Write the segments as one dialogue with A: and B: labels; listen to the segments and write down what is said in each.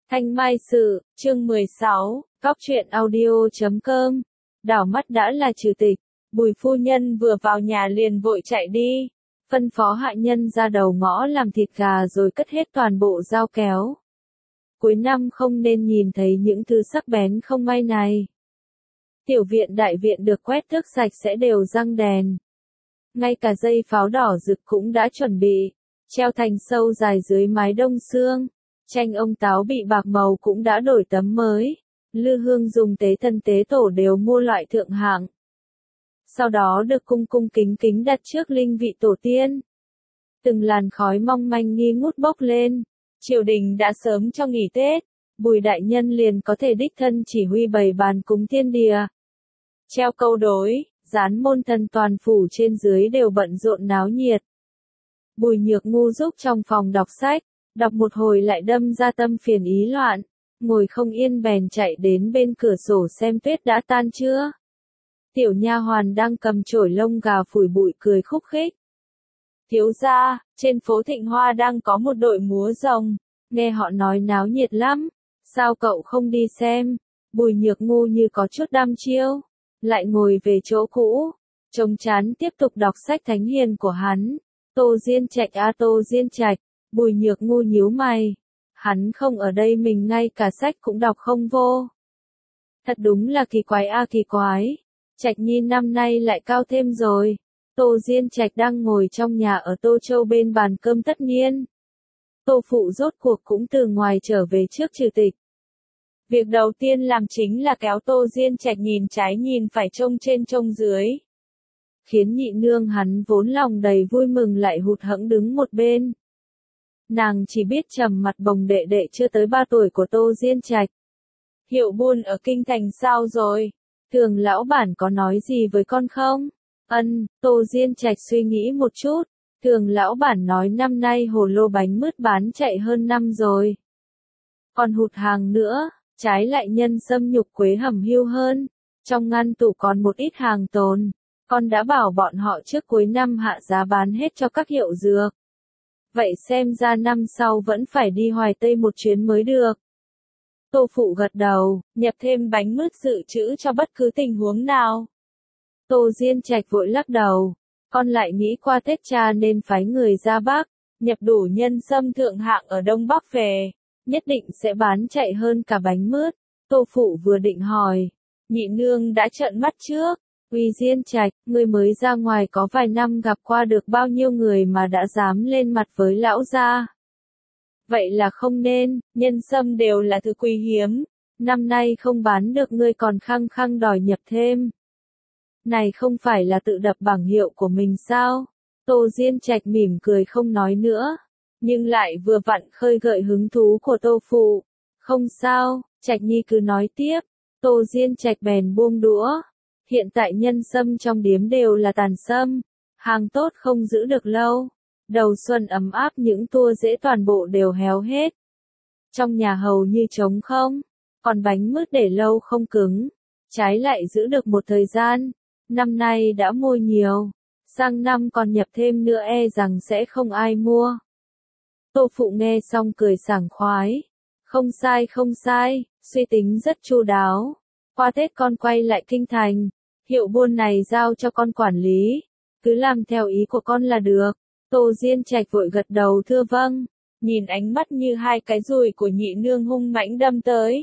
A: Thanh Mai Sự, chương 16, Cóc truyện audio.com. Đảo mắt đã là trừ tịch, Bùi phu nhân vừa vào nhà liền vội chạy đi, phân phó hạ nhân ra đầu ngõ làm thịt gà rồi cất hết toàn bộ dao kéo. Cuối năm không nên nhìn thấy những thứ sắc bén không may này. Tiểu viện đại viện được quét tước sạch sẽ đều răng đèn. Ngay cả dây pháo đỏ rực cũng đã chuẩn bị, treo thành sâu dài dưới mái đông sương. Tranh ông táo bị bạc màu cũng đã đổi tấm mới. Lư hương dùng tế thân tế tổ đều mua loại thượng hạng. Sau đó được cung cung kính kính đặt trước linh vị tổ tiên. Từng làn khói mong manh nghi ngút bốc lên. Triều đình đã sớm cho nghỉ Tết, Bùi đại nhân liền có thể đích thân chỉ huy bày bàn cúng thiên địa. Treo câu đối, dán môn thân toàn phủ trên dưới đều bận rộn náo nhiệt. Bùi Nhược Ngu giúp trong phòng đọc sách, đọc một hồi lại đâm ra tâm phiền ý loạn, ngồi không yên bèn chạy đến bên cửa sổ xem tuyết đã tan chưa. Tiểu nha hoàn đang cầm chổi lông gà phủi bụi cười khúc khích. Thiếu gia, trên phố Thịnh Hoa đang có một đội múa rồng, nghe họ nói náo nhiệt lắm, sao cậu không đi xem? Bùi Nhược Ngu như có chút đăm chiêu, lại ngồi về chỗ cũ, trông chán tiếp tục đọc sách thánh hiền của hắn. Tô Diên Trạch à, Tô Diên Trạch. Bùi Nhược Ngu nhíu mày, hắn không ở đây mình ngay cả sách cũng đọc không vô. Thật đúng là kỳ quái à, kỳ quái. Trạch Nhi năm nay lại cao thêm rồi. Tô Diên Trạch đang ngồi trong nhà ở Tô Châu bên bàn cơm tất niên. Tô phụ rốt cuộc cũng từ ngoài trở về trước trừ tịch. Việc đầu tiên làm chính là kéo Tô Diên Trạch nhìn trái nhìn phải trông trên trông dưới. Khiến nhị nương hắn vốn lòng đầy vui mừng lại hụt hẫng đứng một bên. Nàng chỉ biết trầm mặt bồng đệ đệ chưa tới 3 tuổi của Tô Diên Trạch. Hiệu buôn ở kinh thành sao rồi? Thường lão bản có nói gì với con không? Tô Diên Trạch suy nghĩ một chút. Thường lão bản nói năm nay hồ lô bánh mứt bán chạy hơn năm rồi. Còn hụt hàng nữa, trái lại nhân sâm nhục quế hầm hưu hơn. Trong ngăn tủ còn một ít hàng tồn. Con đã bảo bọn họ trước cuối năm hạ giá bán hết cho các hiệu dược. Vậy xem ra năm sau vẫn phải đi Hoài Tây một chuyến mới được. Tô phụ gật đầu, nhập thêm bánh mứt dự trữ cho bất cứ tình huống nào. Tô Diên Trạch vội lắc đầu, con lại nghĩ qua Tết cha nên phái người ra Bắc, nhập đủ nhân sâm thượng hạng ở Đông Bắc về, nhất định sẽ bán chạy hơn cả bánh mứt. Tô phụ vừa định hỏi, nhị nương đã trợn mắt trước. Uy Diên Trạch, ngươi mới ra ngoài có vài năm gặp qua được bao nhiêu người mà đã dám lên mặt với lão gia. Vậy là không nên, nhân sâm đều là thứ quý hiếm, năm nay không bán được ngươi còn khăng khăng đòi nhập thêm. Này không phải là tự đập bảng hiệu của mình sao? Tô Diên Trạch mỉm cười không nói nữa, nhưng lại vừa vặn khơi gợi hứng thú của Tô phụ. Không sao, Trạch Nhi cứ nói tiếp. Tô Diên Trạch bèn buông đũa. Hiện tại nhân sâm trong điếm đều là tàn sâm, hàng tốt không giữ được lâu. Đầu xuân ấm áp những tua rễ toàn bộ đều héo hết. Trong nhà hầu như trống không, còn bánh mứt để lâu không cứng, trái lại giữ được một thời gian. Năm nay đã mua nhiều, sang năm còn nhập thêm nữa e rằng sẽ không ai mua. Tô phụ nghe xong cười sảng khoái. Không sai không sai, suy tính rất chu đáo. Qua Tết con quay lại kinh thành. Hiệu buôn này giao cho con quản lý, cứ làm theo ý của con là được. Tô Diên Trạch vội gật đầu thưa vâng, nhìn ánh mắt như hai cái dùi của nhị nương hung mãnh đâm tới.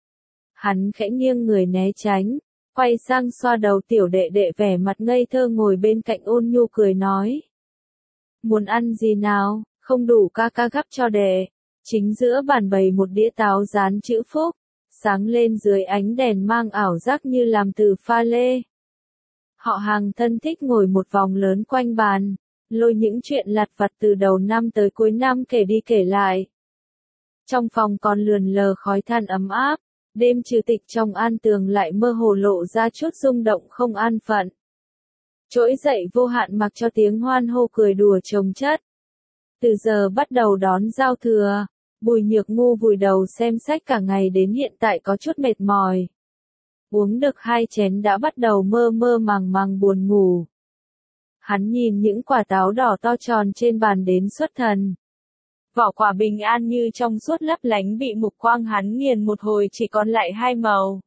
A: Hắn khẽ nghiêng người né tránh, quay sang xoa đầu tiểu đệ đệ vẻ mặt ngây thơ ngồi bên cạnh ôn nhu cười nói. Muốn ăn gì nào, không đủ ca ca gắp cho đệ. Chính giữa bàn bày một đĩa táo dán chữ phúc, sáng lên dưới ánh đèn mang ảo giác như làm từ pha lê. Họ hàng thân thích ngồi một vòng lớn quanh bàn, lôi những chuyện lặt vặt từ đầu năm tới cuối năm kể đi kể lại. Trong phòng còn lượn lờ khói than ấm áp, đêm trừ tịch trong an tường lại mơ hồ lộ ra chút rung động không an phận. Trỗi dậy vô hạn mặc cho tiếng hoan hô cười đùa chồng chất. Từ giờ bắt đầu đón giao thừa, Bùi Nhược Ngu vùi đầu xem sách cả ngày đến hiện tại có chút mệt mỏi. Uống được 2 chén đã bắt đầu mơ mơ màng màng buồn ngủ. Hắn nhìn những quả táo đỏ to tròn trên bàn đến xuất thần. vỏ quả bình an như trong suốt lấp lánh bị mục quang hắn nghiền một hồi chỉ còn lại hai màu.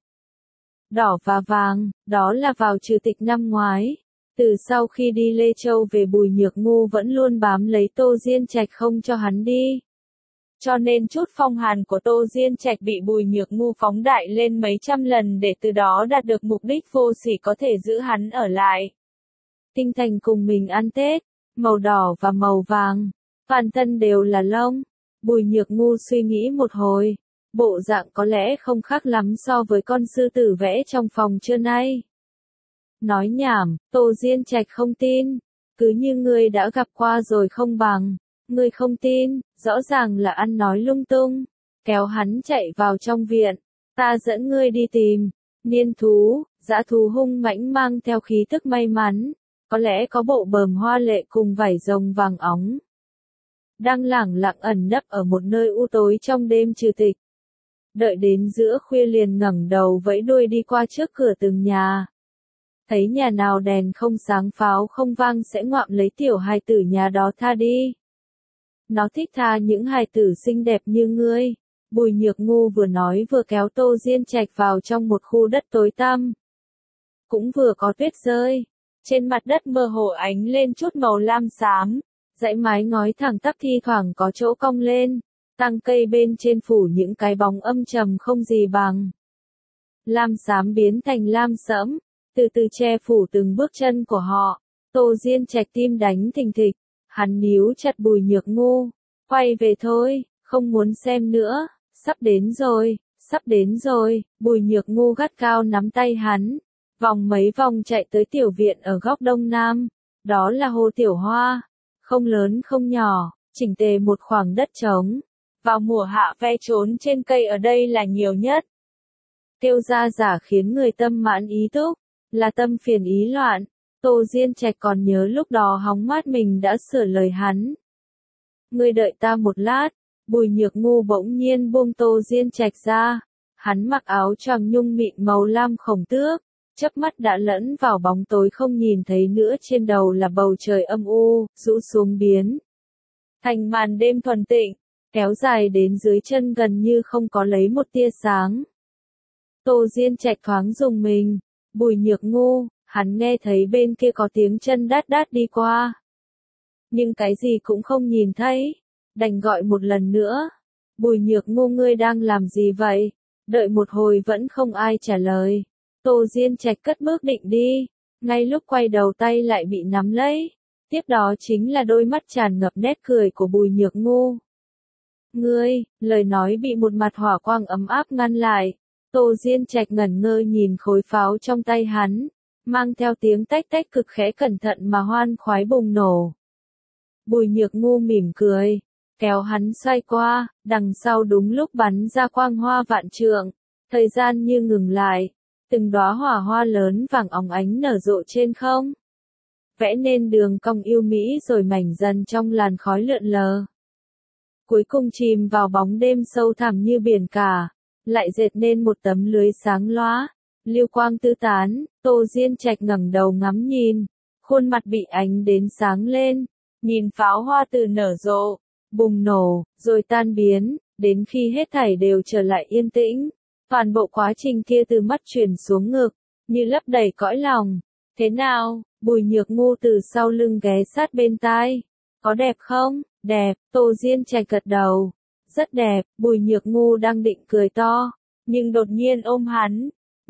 A: Đỏ và vàng, đó là vào trừ tịch năm ngoái. Từ sau khi đi Lê Châu về Bùi Nhược Ngu vẫn luôn bám lấy Tô Diên Trạch không cho hắn đi. Cho nên chút phong hàn của Tô Diên Trạch bị Bùi Nhược Ngu phóng đại lên mấy trăm lần để từ đó đạt được mục đích vô sỉ có thể giữ hắn ở lại. Tinh Thành cùng mình ăn Tết, màu đỏ và màu vàng, toàn thân đều là lông. Bùi Nhược Ngu suy nghĩ một hồi, bộ dạng có lẽ không khác lắm so với con sư tử vẽ trong phòng trưa nay. Nói nhảm, Tô Diên Trạch không tin, cứ như ngươi đã gặp qua rồi không bằng. Ngươi không tin, rõ ràng là ăn nói lung tung. Kéo hắn chạy vào trong viện. Ta dẫn ngươi đi tìm. Niên thú, dã thú hung mãnh mang theo khí tức may mắn. Có lẽ có bộ bờm hoa lệ cùng vảy rồng vàng óng. Đang lẳng lặng ẩn nấp ở một nơi u tối trong đêm trừ tịch. Đợi đến giữa khuya liền ngẩng đầu vẫy đuôi đi qua trước cửa từng nhà. Thấy nhà nào đèn không sáng pháo không vang sẽ ngoạm lấy tiểu hài tử nhà đó tha đi. Nó thích tha những hài tử xinh đẹp như ngươi. Bùi Nhược Ngu vừa nói vừa kéo Tô Diên Trạch vào trong một khu đất tối tăm. Cũng vừa có tuyết rơi. Trên mặt đất mơ hồ ánh lên chút màu lam xám. Dãy mái ngói thẳng tắp thi thoảng có chỗ cong lên. Tang cây bên trên phủ những cái bóng âm trầm không gì bằng. Lam xám biến thành lam sẫm. Từ từ che phủ từng bước chân của họ. Tô Diên Trạch tim đánh thình thịch. Hắn níu chặt Bùi Nhược Ngu. Quay về thôi, không muốn xem nữa. Sắp đến rồi, sắp đến rồi. Bùi Nhược Ngu gắt cao nắm tay hắn. Vòng mấy vòng chạy tới tiểu viện ở góc đông nam. Đó là hồ tiểu hoa. Không lớn không nhỏ, chỉnh tề một khoảng đất trống. Vào mùa hạ ve trốn trên cây ở đây là nhiều nhất. Tiêu gia giả khiến người tâm mãn ý túc. Là tâm phiền ý loạn. Tô Diên Trạch còn nhớ lúc đó hóng mát mình đã sửa lời hắn. Ngươi đợi ta một lát. Bùi Nhược Ngu bỗng nhiên buông Tô Diên Trạch ra. Hắn mặc áo choàng nhung mịn màu lam khổng tước. Chớp mắt đã lẫn vào bóng tối không nhìn thấy nữa, trên đầu là bầu trời âm u, rũ xuống biến thành màn đêm thuần tịnh, kéo dài đến dưới chân gần như không có lấy một tia sáng. Tô Diên Trạch thoáng rùng mình. Bùi Nhược Ngu, hắn nghe thấy bên kia có tiếng chân đát đát đi qua. Nhưng cái gì cũng không nhìn thấy. Đành gọi một lần nữa. Bùi Nhược Ngu, ngươi đang làm gì vậy? Đợi một hồi vẫn không ai trả lời. Tô Diên Trạch cất bước định đi. Ngay lúc quay đầu tay lại bị nắm lấy. Tiếp đó chính là đôi mắt tràn ngập nét cười của Bùi Nhược Ngu. Ngươi, lời nói bị một mặt hỏa quang ấm áp ngăn lại. Tô Diên Trạch ngẩn ngơ nhìn khối pháo trong tay hắn. Mang theo tiếng tách tách cực khẽ, cẩn thận mà hoan khoái bùng nổ. Bùi Nhược Ngu mỉm cười. Kéo hắn xoay qua, đằng sau đúng lúc bắn ra quang hoa vạn trượng. Thời gian như ngừng lại. Từng đóa hỏa hoa lớn vàng óng ánh nở rộ trên không. Vẽ nên đường cong yêu mỹ rồi mảnh dần trong làn khói lượn lờ. Cuối cùng chìm vào bóng đêm sâu thẳm như biển cả. Lại dệt nên một tấm lưới sáng lóa. Lưu quang tứ tán. Tô Diên Trạch ngẩng đầu ngắm nhìn. Khuôn mặt bị ánh đến sáng lên. Nhìn pháo hoa từ nở rộ, bùng nổ, rồi tan biến, đến khi hết thảy đều trở lại yên tĩnh. Toàn bộ quá trình kia từ mắt truyền xuống ngực, như lấp đầy cõi lòng. Thế nào? Bùi Nhược Ngu từ sau lưng ghé sát bên tai. Có đẹp không? Đẹp. Tô Diên Trạch gật đầu. Rất đẹp. Bùi Nhược Ngu đang định cười to, nhưng đột nhiên ôm hắn.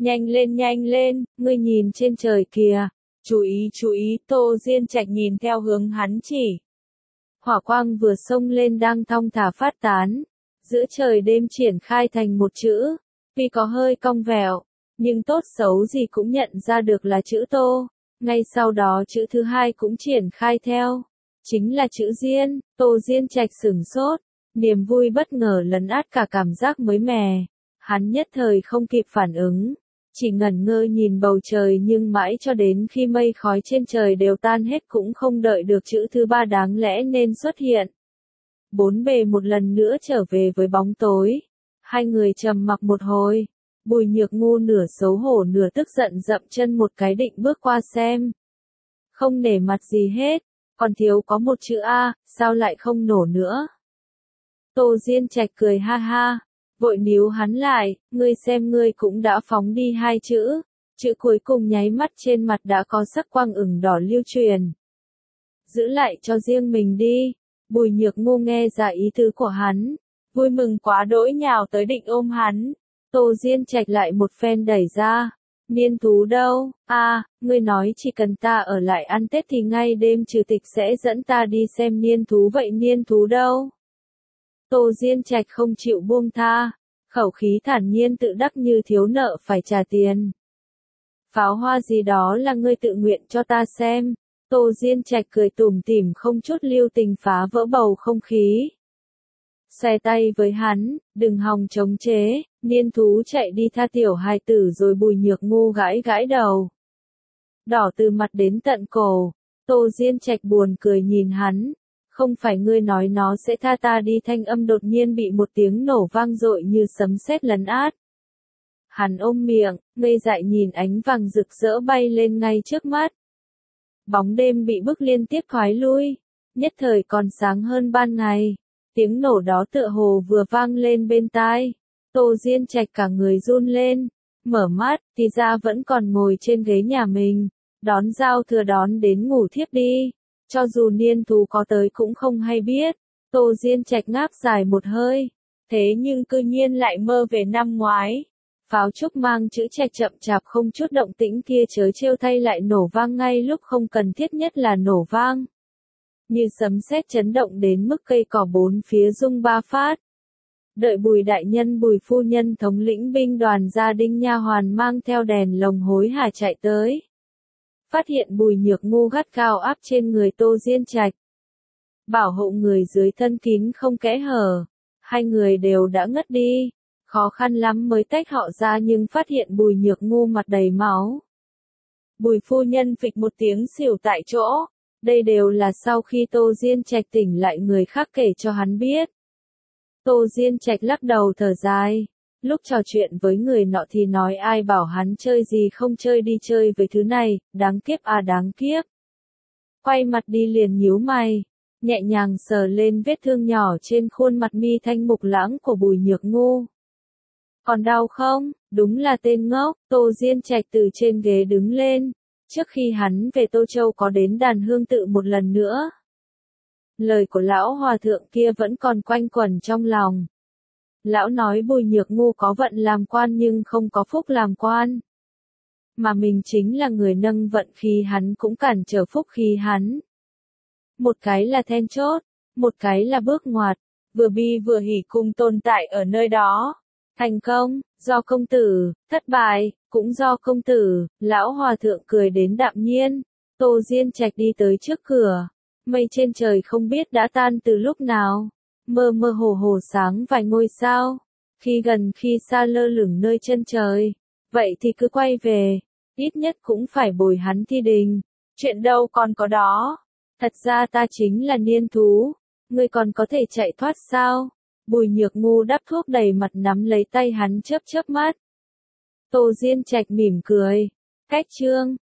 A: Nhanh lên, ngươi nhìn trên trời kìa. Chú ý, Tô Diên Trạch nhìn theo hướng hắn chỉ. Hỏa quang vừa xông lên đang thong thả phát tán. Giữa trời đêm triển khai thành một chữ. Vì có hơi cong vẹo, nhưng tốt xấu gì cũng nhận ra được là chữ Tô. Ngay sau đó chữ thứ hai cũng triển khai theo. Chính là chữ Diên. Tô Diên Trạch sửng sốt. Niềm vui bất ngờ lấn át cả cảm giác mới mẻ. Hắn nhất thời không kịp phản ứng. Chỉ ngẩn ngơ nhìn bầu trời, nhưng mãi cho đến khi mây khói trên trời đều tan hết cũng không đợi được chữ thứ ba đáng lẽ nên xuất hiện. Bốn bề một lần nữa trở về với bóng tối. Hai người trầm mặc một hồi. Bùi Nhược Ngu nửa xấu hổ nửa tức giận dậm chân một cái định bước qua xem. Không nể mặt gì hết. Còn thiếu có một chữ A, sao lại không nổ nữa? Tô Diên Trạch cười ha ha, vội níu hắn lại, ngươi xem ngươi cũng đã phóng đi hai chữ. Chữ cuối cùng nháy mắt trên mặt đã có sắc quang ửng đỏ lưu truyền. Giữ lại cho riêng mình đi. Bùi Nhược Ngu nghe ra ý tứ của hắn, vui mừng quá đỗi nhào tới định ôm hắn. Tô Diên Trạch lại một phen đẩy ra. Niên thú đâu? Ngươi nói chỉ cần ta ở lại ăn Tết thì ngay đêm trừ tịch sẽ dẫn ta đi xem niên thú, vậy niên thú đâu? Tô Diên Trạch không chịu buông tha, khẩu khí thản nhiên tự đắc như thiếu nợ phải trả tiền. Pháo hoa gì đó là ngươi tự nguyện cho ta xem. Tô Diên Trạch cười tủm tỉm không chút lưu tình phá vỡ bầu không khí. Xoay tay với hắn, đừng hòng chống chế, niên thú chạy đi tha tiểu hài tử rồi. Bùi Nhược Ngu gãi gãi đầu. Đỏ từ mặt đến tận cổ, Tô Diên Trạch buồn cười nhìn hắn. Không phải ngươi nói nó sẽ tha ta đi, thanh âm đột nhiên bị một tiếng nổ vang dội như sấm sét lấn át. Hắn ôm miệng, ngây dại nhìn ánh vàng rực rỡ bay lên ngay trước mắt. Bóng đêm bị bức liên tiếp thoái lui, nhất thời còn sáng hơn ban ngày. Tiếng nổ đó tựa hồ vừa vang lên bên tai. Tô Diên Trạch cả người run lên, mở mắt, thì ra vẫn còn ngồi trên ghế nhà mình, đón giao thừa đón đến ngủ thiếp đi. Cho dù niên thú có tới cũng không hay biết. Tô Diên Trạch ngáp dài một hơi, thế nhưng cư nhiên lại mơ về năm ngoái. Pháo trúc mang chữ Trạch chậm chạp không chút động tĩnh kia chớ trêu thay lại nổ vang ngay lúc không cần thiết nhất là nổ vang. Như sấm sét chấn động đến mức cây cỏ bốn phía rung ba phát. Đợi Bùi đại nhân Bùi phu nhân thống lĩnh binh đoàn gia đình nha hoàn mang theo đèn lồng hối hả chạy tới. Phát hiện Bùi Nhược Ngu gắt cao áp trên người Tô Diên Trạch. Bảo hộ người dưới thân kín không kẽ hở. Hai người đều đã ngất đi. Khó khăn lắm mới tách họ ra nhưng phát hiện Bùi Nhược Ngu mặt đầy máu. Bùi phu nhân phịch một tiếng xỉu tại chỗ. Đây đều là sau khi Tô Diên Trạch tỉnh lại người khác kể cho hắn biết. Tô Diên Trạch lắc đầu thở dài. Lúc trò chuyện với người nọ thì nói ai bảo hắn chơi gì không chơi, đi chơi với thứ này, đáng kiếp đáng kiếp. Quay mặt đi liền nhíu mày, nhẹ nhàng sờ lên vết thương nhỏ trên khuôn mặt mi thanh mục lãng của Bùi Nhược Ngu. Còn đau không? Đúng là tên ngốc. Tô Diên Trạch từ trên ghế đứng lên. Trước khi hắn về Tô Châu có đến đàn hương tự một lần nữa. Lời của lão hòa thượng kia vẫn còn quanh quẩn trong lòng. Lão nói Bùi Nhược Ngu có vận làm quan nhưng không có phúc làm quan. Mà mình chính là người nâng vận khi hắn cũng cản trở phúc khi hắn. Một cái là then chốt, một cái là bước ngoặt, vừa bi vừa hỉ cùng tồn tại ở nơi đó. Thành công, do công tử, thất bại, cũng do công tử. Lão hòa thượng cười đến đạm nhiên. Tô Diên Trạch đi tới trước cửa. Mây trên trời không biết đã tan từ lúc nào. Mơ mơ hồ hồ sáng vài ngôi sao. Khi gần khi xa lơ lửng nơi chân trời. Vậy thì cứ quay về. Ít nhất cũng phải bồi hắn thi đình. Chuyện đâu còn có đó. Thật ra ta chính là niên thú. Ngươi còn có thể chạy thoát sao? Bùi Nhược Ngu đắp thuốc đầy mặt nắm lấy tay hắn chớp chớp mắt. Tô Diên Trạch mỉm cười. Cách chương